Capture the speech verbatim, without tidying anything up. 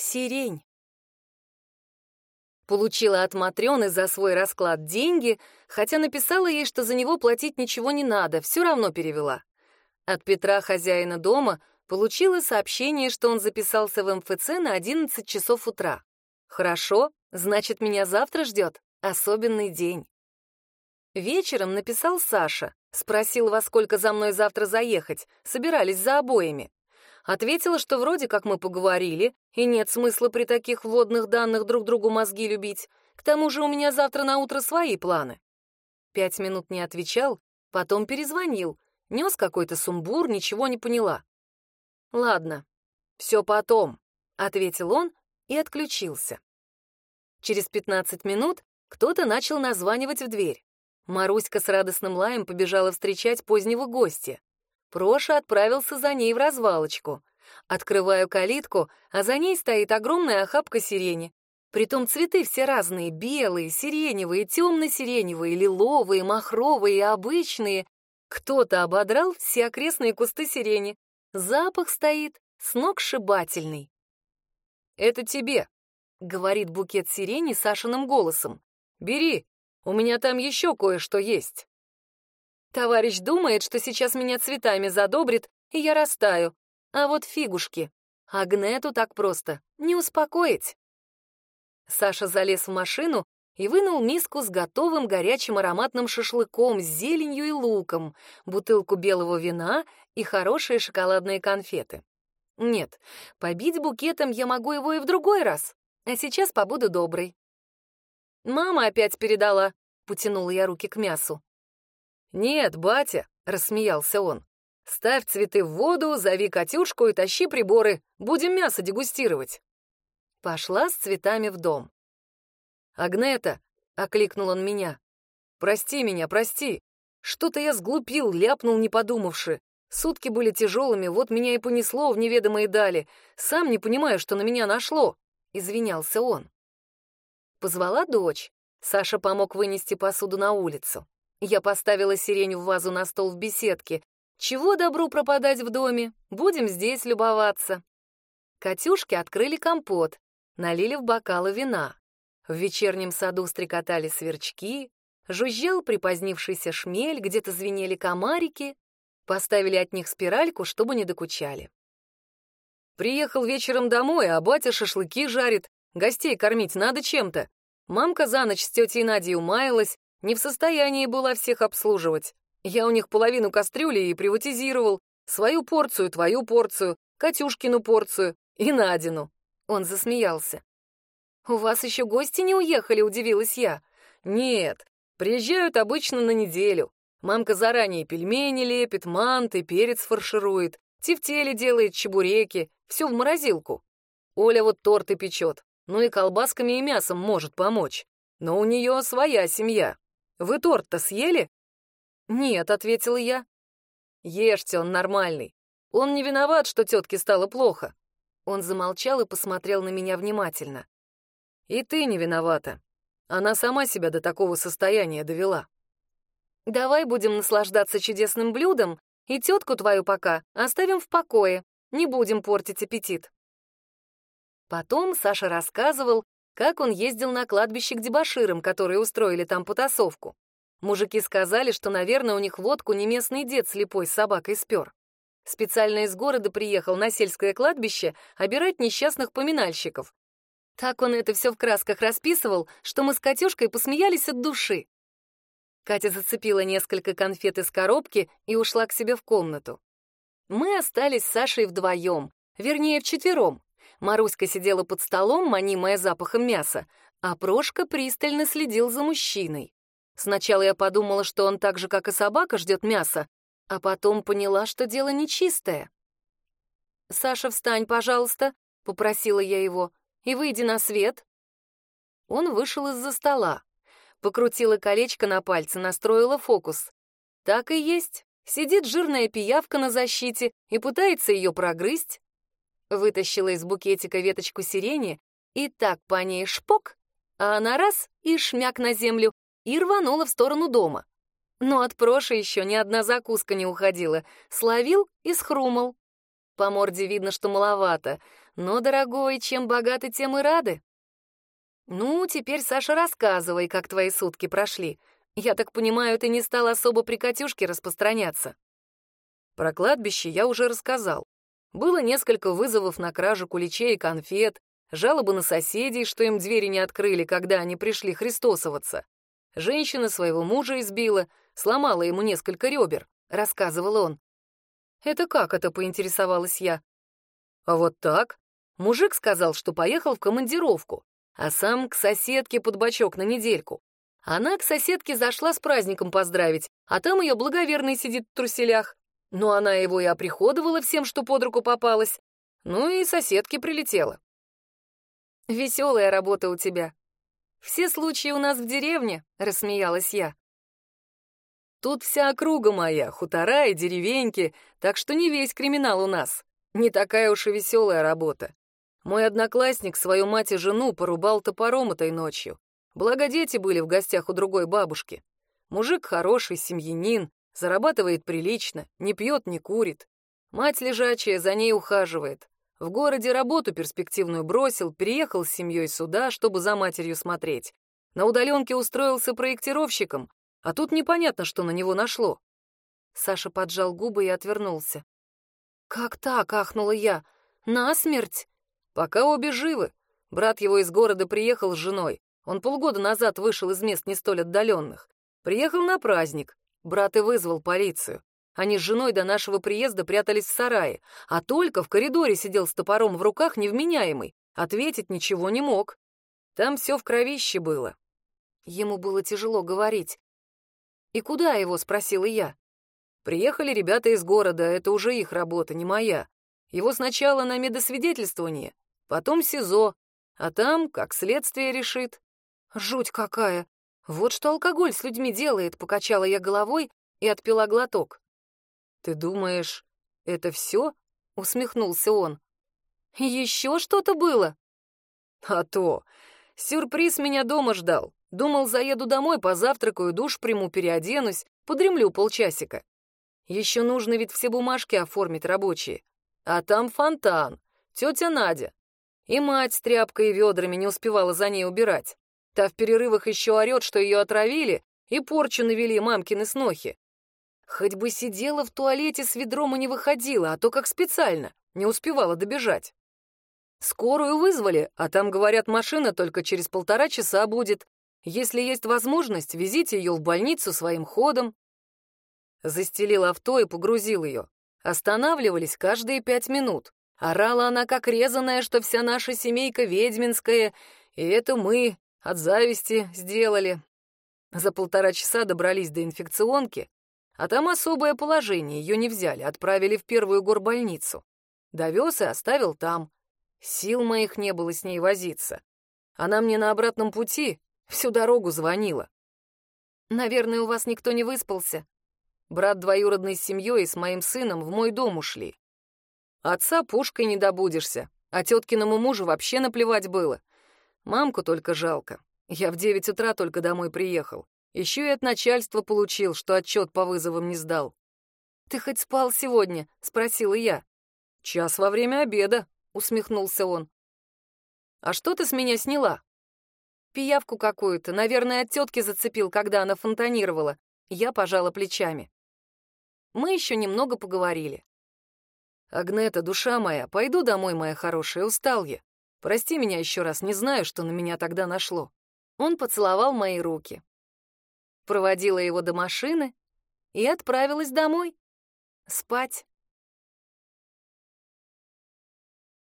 Сирень. Получила от Матрёны за свой расклад деньги, хотя написала ей, что за него платить ничего не надо, все равно перевела. От Петра, хозяина дома, получила сообщение, что он записался в эм эф цэ на одиннадцать часов утра. Хорошо, значит, меня завтра ждет особенный день. Вечером написал Саша, спросил, во сколько за мной завтра заехать, собирались за обоями. Ответила, что вроде как мы поговорили, и нет смысла при таких вводных данных друг другу мозги любить. К тому же у меня завтра на утро свои планы. Пять минут не отвечал, потом перезвонил, нес какой-то сумбур, ничего не поняла. «Ладно, все потом», — ответил он и отключился. Через пятнадцать минут кто-то начал названивать в дверь. Маруська с радостным лаем побежала встречать позднего гостя. Проша отправился за ней в развалочку. Открываю калитку, а за ней стоит огромная охапка сирени. Притом цветы все разные: белые, сиреневые, темно-сиреневые, лиловые, махровые и обычные. Кто-то ободрал все окрестные кусты сирени. Запах стоит сногсшибательный. «Это тебе», — говорит букет сирени Сашиным голосом. «Бери, у меня там еще кое-что есть». Товарищ думает, что сейчас меня цветами задобрит, и я растаю. А вот фигушки. Агнету так просто не успокоить. Саша залез в машину и вынул миску с готовым горячим ароматным шашлыком с зеленью и луком, бутылку белого вина и хорошие шоколадные конфеты. Нет, побить букетом я могу его и в другой раз, а сейчас побуду доброй. «Мама опять передала», — потянула я руки к мясу. «Нет, батя», — рассмеялся он, — «ставь цветы в воду, зови Катюшку и тащи приборы, будем мясо дегустировать». Пошла с цветами в дом. «Агнета», — окликнул он меня, — «прости меня, прости. Что-то я сглупил, ляпнул, не подумавши. Сутки были тяжелыми, вот меня и понесло в неведомые дали. Сам не понимаю, что на меня нашло», — извинялся он. Позвала дочь. Саша помог вынести посуду на улицу. Я поставила сирень в вазу на стол в беседке. Чего добру пропадать в доме? Будем здесь любоваться. Катюшки открыли компот, налили в бокалы вина. В вечернем саду стрекотали сверчки, жужжал припозднившийся шмель, где-то звенели комарики. Поставили от них спиральку, чтобы не докучали. Приехал вечером домой, а батя шашлыки жарит. Гостей кормить надо чем-то. Мамка за ночь с тетей Надей умаялась, не в состоянии была всех обслуживать. Я у них половину кастрюли и приватизировал. Свою порцию, твою порцию, Катюшкину порцию и Надину. Он засмеялся. «У вас еще гости не уехали?» — удивилась я. «Нет, приезжают обычно на неделю. Мамка заранее пельмени лепит, манты, перец фарширует, тефтели делает, чебуреки, все в морозилку. Оля вот торты печет, ну и колбасками и мясом может помочь. Но у нее своя семья. Вы торт-то съели?» «Нет», — ответила я. «Ешьте, он нормальный. Он не виноват, что тетке стало плохо». Он замолчал и посмотрел на меня внимательно. «И ты не виновата. Она сама себя до такого состояния довела». «Давай будем наслаждаться чудесным блюдом, и тетку твою пока оставим в покое, не будем портить аппетит». Потом Саша рассказывал, как он ездил на кладбище к дебоширам, которые устроили там потасовку. Мужики сказали, что, наверное, у них водку не местный дед слепой с собакой спер. Специально из города приехал на сельское кладбище обирать несчастных поминальщиков. Так он это все в красках расписывал, что мы с Катюшкой посмеялись от души. Катя зацепила несколько конфет из коробки и ушла к себе в комнату. Мы остались с Сашей вдвоем, вернее, вчетвером. Маруська сидела под столом, манимая запахом мяса, а Прошка пристально следил за мужчиной. Сначала я подумала, что он так же, как и собака, ждет мяса, а потом поняла, что дело нечистое. «Саша, встань, пожалуйста», — попросила я его, — «и выйди на свет». Он вышел из-за стола. Покрутила колечко на пальце, настроила фокус. Так и есть. Сидит жирная пиявка на защите и пытается ее прогрызть. Вытащила из букетика веточку сирени и так по ней шпок, а она раз и шмяк на землю и рванула в сторону дома. Но от Проши еще ни одна закуска не уходила. Словил и схрумал. По морде видно, что маловато. Но, дорогой, чем богаты, тем и рады. Ну, теперь, Саша, рассказывай, как твои сутки прошли. Я так понимаю, ты не стал особо при Катюшке распространяться. Про кладбище я уже рассказал. Было несколько вызовов на кражу куличей и конфет, жалобы на соседей, что им двери не открыли, когда они пришли христосоваться. Женщина своего мужа избила, сломала ему несколько ребер, рассказывал он. «Это как это?» — поинтересовалась я. А вот так. Мужик сказал, что поехал в командировку, а сам к соседке под бочок на недельку. Она к соседке зашла с праздником поздравить, а там ее благоверный сидит в труселях. Но она его и оприходовала всем, что под руку попалось. Ну и соседке прилетела. «Веселая работа у тебя. Все случаи у нас в деревне», — рассмеялась я. «Тут вся округа моя, хутора и деревеньки, так что не весь криминал у нас. Не такая уж и веселая работа. Мой одноклассник свою мать и жену порубал топором этой ночью. Благо дети были в гостях у другой бабушки. Мужик хороший, семьянин, зарабатывает прилично, не пьет, не курит. Мать лежачая за ней ухаживает. В городе работу перспективную бросил, переехал с семьей сюда, чтобы за матерью смотреть. На удаленке устроился проектировщиком, а тут непонятно, что на него нашло». Саша поджал губы и отвернулся. «Как так?» — ахнула я. «Насмерть?» «Пока обе живы. Брат его из города приехал с женой. Он полгода назад вышел из мест не столь отдаленных. Приехал на праздник. Брат и вызвал полицию. Они с женой до нашего приезда прятались в сарае, а только в коридоре сидел с топором в руках невменяемый. Ответить ничего не мог. Там все в кровище было». Ему было тяжело говорить. «И куда его?» — спросила я. «Приехали ребята из города, это уже их работа, не моя. Его сначала на медосвидетельствование, потом СИЗО, а там как следствие решит». «Жуть какая! Вот что алкоголь с людьми делает», — покачала я головой и отпила глоток. «Ты думаешь, это все?» — усмехнулся он. «Еще что-то было?» «А то! Сюрприз меня дома ждал. Думал, заеду домой, позавтракаю, душ приму, переоденусь, подремлю полчасика. Еще нужно ведь все бумажки оформить рабочие. А там фонтан, тетя Надя. И мать с тряпкой и ведрами не успевала за ней убирать. Та в перерывах еще орет, что ее отравили, и порчу навели мамкины снохи. Хоть бы сидела в туалете с ведром и не выходила, а то как специально, не успевала добежать. Скорую вызвали, а там, говорят, машина только через полтора часа будет. Если есть возможность, везите ее в больницу своим ходом. Застелил авто и погрузил ее. Останавливались каждые пять минут. Орала она, как резаная, что вся наша семейка ведьминская, и это мы от зависти сделали. За полтора часа добрались до инфекционки, а там особое положение, ее не взяли, отправили в первую горбольницу. Довез и оставил там. Сил моих не было с ней возиться. Она мне на обратном пути всю дорогу звонила. «Наверное, у вас никто не выспался?» Брат двоюродный с семьей и с моим сыном в мой дом ушли. Отца пушкой не добудешься, а теткиному мужу вообще наплевать было. Мамку только жалко. Я в девять утра только домой приехал. Еще и от начальства получил, что отчет по вызовам не сдал. «Ты хоть спал сегодня?» — спросила я. «Час во время обеда», — усмехнулся он. «А что ты с меня сняла?» «Пиявку какую-то, наверное, от тетки зацепил, когда она фонтанировала». Я пожала плечами. Мы еще немного поговорили. «Агнета, душа моя, пойду домой, моя хорошая, устал я. Прости меня еще раз, не знаю, что на меня тогда нашло». Он поцеловал мои руки. Проводила его до машины и отправилась домой. Спать.